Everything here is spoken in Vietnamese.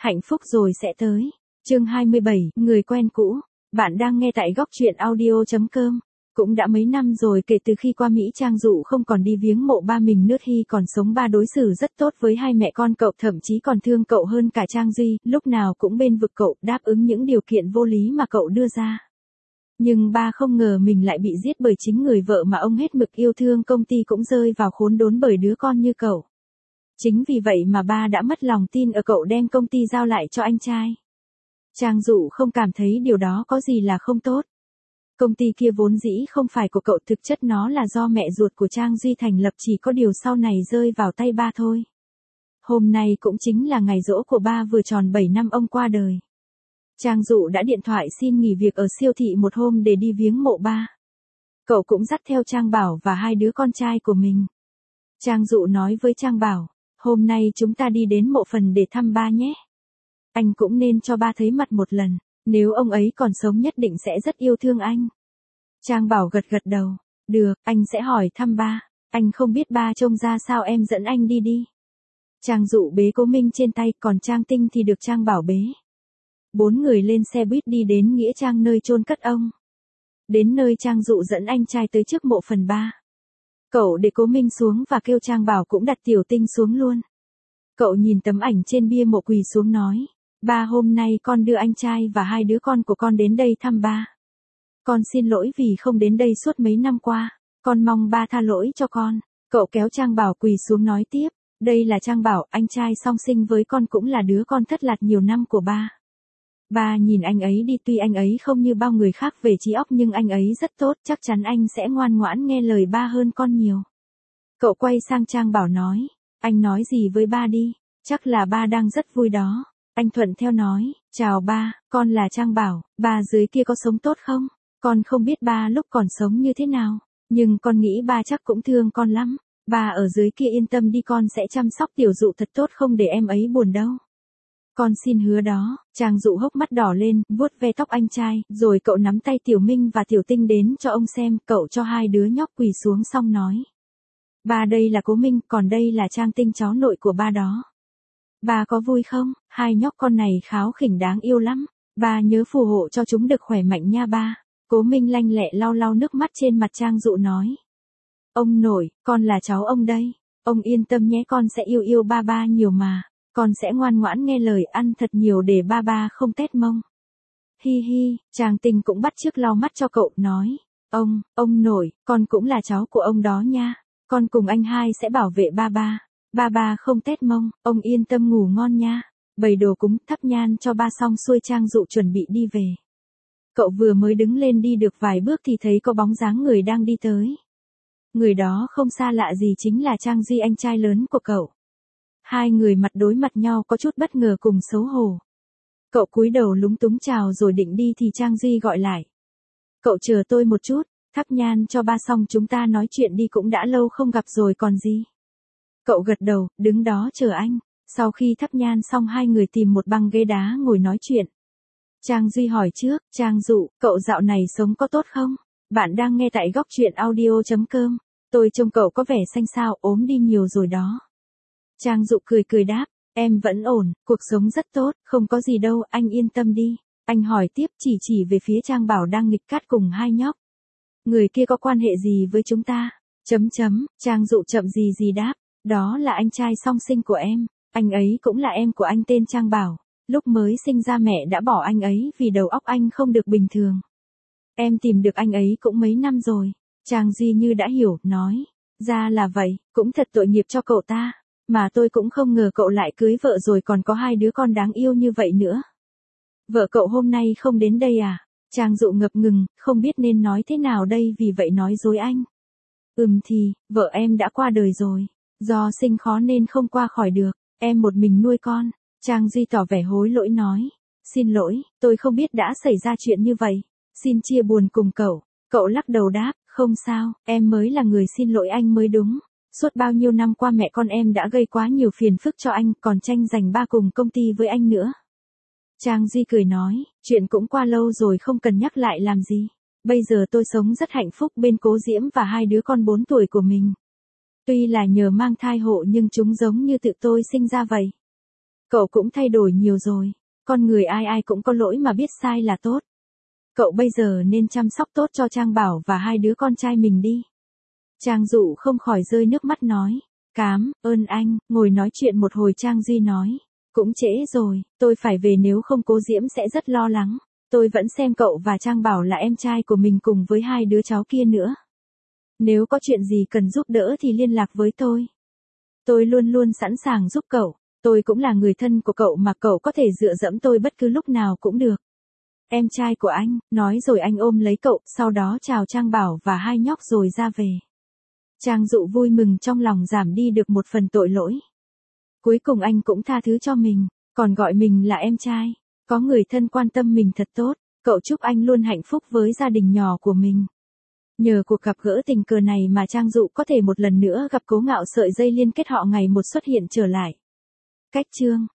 Hạnh phúc rồi sẽ tới. Chương 27, người quen cũ. Bạn đang nghe tại góc truyện audio.com. Cũng đã mấy năm rồi kể từ khi qua Mỹ, Trang Dụ không còn đi viếng mộ ba mình nữa. Hy còn sống, ba đối xử rất tốt với hai mẹ con cậu, thậm chí còn thương cậu hơn cả Trang Duy, lúc nào cũng bên vực cậu, đáp ứng những điều kiện vô lý mà cậu đưa ra. Nhưng ba không ngờ mình lại bị giết bởi chính người vợ mà ông hết mực yêu thương. Công ty cũng rơi vào khốn đốn bởi đứa con như cậu. Chính vì vậy mà ba đã mất lòng tin ở cậu, đem công ty giao lại cho anh trai. Trang Dụ không cảm thấy điều đó có gì là không tốt. Công ty kia vốn dĩ không phải của cậu, thực chất nó là do mẹ ruột của Trang Duy thành lập, chỉ có điều sau này rơi vào tay ba thôi. Hôm nay cũng chính là ngày giỗ của ba, vừa tròn 7 năm ông qua đời. Trang Dụ đã điện thoại xin nghỉ việc ở siêu thị một hôm để đi viếng mộ ba. Cậu cũng dắt theo Trang Bảo và hai đứa con trai của mình. Trang Dụ nói với Trang Bảo, hôm nay chúng ta đi đến mộ phần để thăm ba nhé. Anh cũng nên cho ba thấy mặt một lần, nếu ông ấy còn sống nhất định sẽ rất yêu thương anh. Trang Bảo gật gật đầu, được, anh sẽ hỏi thăm ba. Anh không biết ba trông ra sao, em dẫn anh đi đi. Trang Dụ bế Cố Minh trên tay, còn Trang Tinh thì được Trang Bảo bế. 4 người lên xe buýt đi đến nghĩa trang nơi chôn cất ông. Đến nơi, Trang Dụ dẫn anh trai tới trước mộ phần ba. Cậu để Cố Minh xuống và kêu Trang Bảo cũng đặt Tiểu Tinh xuống luôn. Cậu nhìn tấm ảnh trên bia mộ, quỳ xuống nói, ba, hôm nay con đưa anh trai và hai đứa con của con đến đây thăm ba. Con xin lỗi vì không đến đây suốt mấy năm qua, con mong ba tha lỗi cho con. Cậu kéo Trang Bảo quỳ xuống nói tiếp, đây là Trang Bảo, anh trai song sinh với con, cũng là đứa con thất lạc nhiều năm của ba. Ba nhìn anh ấy đi, tuy anh ấy không như bao người khác về trí óc nhưng anh ấy rất tốt, chắc chắn anh sẽ ngoan ngoãn nghe lời ba hơn con nhiều. Cậu quay sang Trang Bảo nói, anh nói gì với ba đi, chắc là ba đang rất vui đó. Anh thuận theo nói, chào ba, con là Trang Bảo, ba dưới kia có sống tốt không? Con không biết ba lúc còn sống như thế nào, nhưng con nghĩ ba chắc cũng thương con lắm. Ba ở dưới kia yên tâm đi, con sẽ chăm sóc Tiểu Dụ thật tốt, không để em ấy buồn đâu. Con xin hứa đó. Trang Dụ hốc mắt đỏ lên, vuốt ve tóc anh trai, rồi cậu nắm tay Tiểu Minh và Tiểu Tinh đến cho ông xem. Cậu cho hai đứa nhóc quỳ xuống xong nói, ba, đây là Cố Minh, còn đây là Trang Tinh, cháu nội của ba đó. Ba có vui không? Hai nhóc con này kháu khỉnh đáng yêu lắm. Ba nhớ phù hộ cho chúng được khỏe mạnh nha ba. Cố Minh lanh lẹ lau lau nước mắt trên mặt. Trang Dụ nói, ông nội, con là cháu ông đây. Ông yên tâm nhé, con sẽ yêu yêu ba nhiều mà. Con sẽ ngoan ngoãn nghe lời, ăn thật nhiều để ba không tét mông. Hi hi. Trang Tinh cũng bắt chước lau mắt cho cậu, nói, ông nội, con cũng là cháu của ông đó nha. Con cùng anh hai sẽ bảo vệ ba không tét mông, ông yên tâm ngủ ngon nha. Bày đồ cúng, thắp nhang cho ba xong xuôi, Trang Dụ chuẩn bị đi về. Cậu vừa mới đứng lên đi được vài bước thì thấy có bóng dáng người đang đi tới. Người đó không xa lạ gì, chính là Trang Duy, anh trai lớn của cậu. Hai người mặt đối mặt nhau, có chút bất ngờ cùng xấu hổ. Cậu cúi đầu lúng túng chào rồi định đi thì Trang Duy gọi lại. Cậu chờ tôi một chút, thắp nhang cho ba xong chúng ta nói chuyện đi, cũng đã lâu không gặp rồi còn gì. Cậu gật đầu, đứng đó chờ anh. Sau khi thắp nhang xong, hai người tìm một băng ghế đá ngồi nói chuyện. Trang Duy hỏi trước, Trang Dụ, cậu dạo này sống có tốt không? Bạn đang nghe tại góc truyện audio.com. Tôi trông cậu có vẻ xanh xao, ốm đi nhiều rồi đó. Trang Dụ cười đáp, em vẫn ổn, cuộc sống rất tốt, không có gì đâu, anh yên tâm đi. Anh hỏi tiếp, chỉ về phía Trang Bảo đang nghịch cát cùng hai nhóc. Người kia có quan hệ gì với chúng ta? Trang Dụ chậm gì đáp, đó là anh trai song sinh của em. Anh ấy cũng là em của anh tên Trang Bảo. Lúc mới sinh ra mẹ đã bỏ anh ấy vì đầu óc anh không được bình thường. Em tìm được anh ấy cũng mấy năm rồi. Trang Duy như đã hiểu, nói, ra là vậy, cũng thật tội nghiệp cho cậu ta. Mà tôi cũng không ngờ cậu lại cưới vợ rồi còn có hai đứa con đáng yêu như vậy nữa. Vợ cậu hôm nay không đến đây à? Trang Dụ ngập ngừng, không biết nên nói thế nào đây, vì vậy nói dối anh. Thì, vợ em đã qua đời rồi. Do sinh khó nên không qua khỏi được, em một mình nuôi con. Trang Duy tỏ vẻ hối lỗi nói, xin lỗi, tôi không biết đã xảy ra chuyện như vậy. Xin chia buồn cùng cậu. Cậu lắc đầu đáp, không sao, em mới là người xin lỗi anh mới đúng. Suốt bao nhiêu năm qua mẹ con em đã gây quá nhiều phiền phức cho anh, còn tranh giành ba cùng công ty với anh nữa. Trang Duy cười nói, chuyện cũng qua lâu rồi, không cần nhắc lại làm gì. Bây giờ tôi sống rất hạnh phúc bên Cố Diễm và hai đứa con 4 tuổi của mình. Tuy là nhờ mang thai hộ nhưng chúng giống như tự tôi sinh ra vậy. Cậu cũng thay đổi nhiều rồi. Con người ai ai cũng có lỗi mà biết sai là tốt. Cậu bây giờ nên chăm sóc tốt cho Trang Bảo và hai đứa con trai mình đi. Trang Dụ không khỏi rơi nước mắt nói. Cám ơn anh, ngồi nói chuyện một hồi Trang Duy nói. Cũng trễ rồi, tôi phải về nếu không Cố Diễm sẽ rất lo lắng. Tôi vẫn xem cậu và Trang Bảo là em trai của mình cùng với hai đứa cháu kia nữa. Nếu có chuyện gì cần giúp đỡ thì liên lạc với tôi. Tôi luôn luôn sẵn sàng giúp cậu. Tôi cũng là người thân của cậu mà cậu có thể dựa dẫm tôi bất cứ lúc nào cũng được. Em trai của anh, nói rồi anh ôm lấy cậu, sau đó chào Trang Bảo và hai nhóc rồi ra về. Trang Dụ vui mừng trong lòng giảm đi được một phần tội lỗi. Cuối cùng anh cũng tha thứ cho mình, còn gọi mình là em trai. Có người thân quan tâm mình thật tốt, cậu chúc anh luôn hạnh phúc với gia đình nhỏ của mình. Nhờ cuộc gặp gỡ tình cờ này mà Trang Dụ có thể một lần nữa gặp Cố Ngạo, sợi dây liên kết họ ngày một xuất hiện trở lại. Cách chương